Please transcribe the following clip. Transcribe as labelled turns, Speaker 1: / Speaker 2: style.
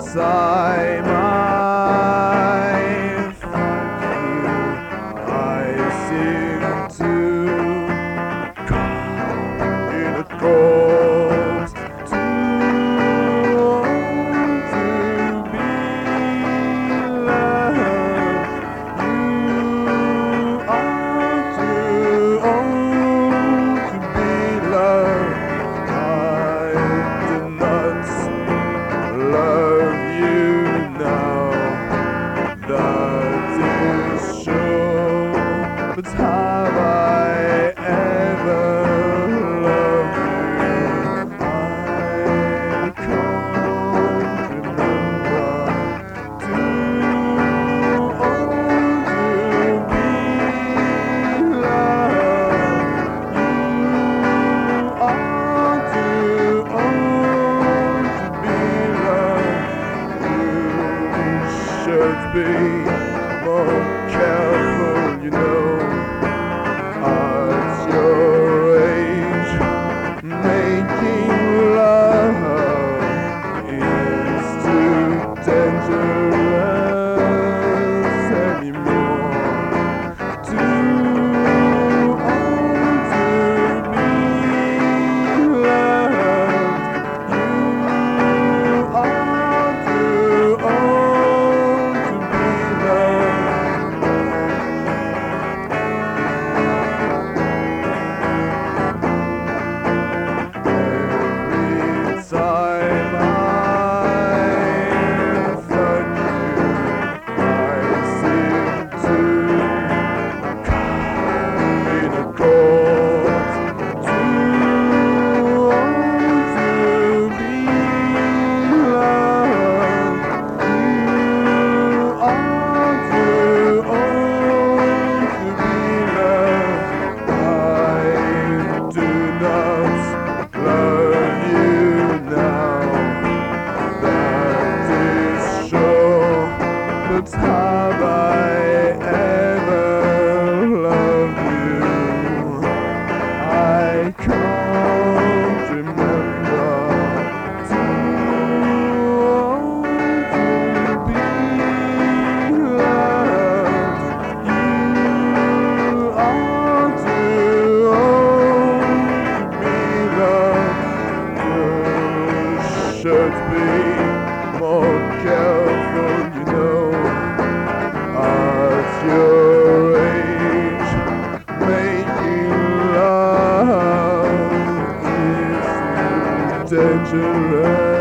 Speaker 1: time I find you, I seem to come in a cold to be loved. You are too old to be loved. I do not love you now, that is sure. But have I ever loved you? I can't remember. Too old to be loved. You are too old to be loved. You should be more careful, you know. At your age, making love is too dangerous anymore. Too old to be loved. You are too old to be loved. Every time I find you, I seem to come in a cold. Too old to be loved. You are too old to be loved. I do not love you now, that is sure. But have I ever loved you? I can't remember. Too old to be loved. You are too old to be loved. You should be more careful, you know. At your age, making love is too dangerous.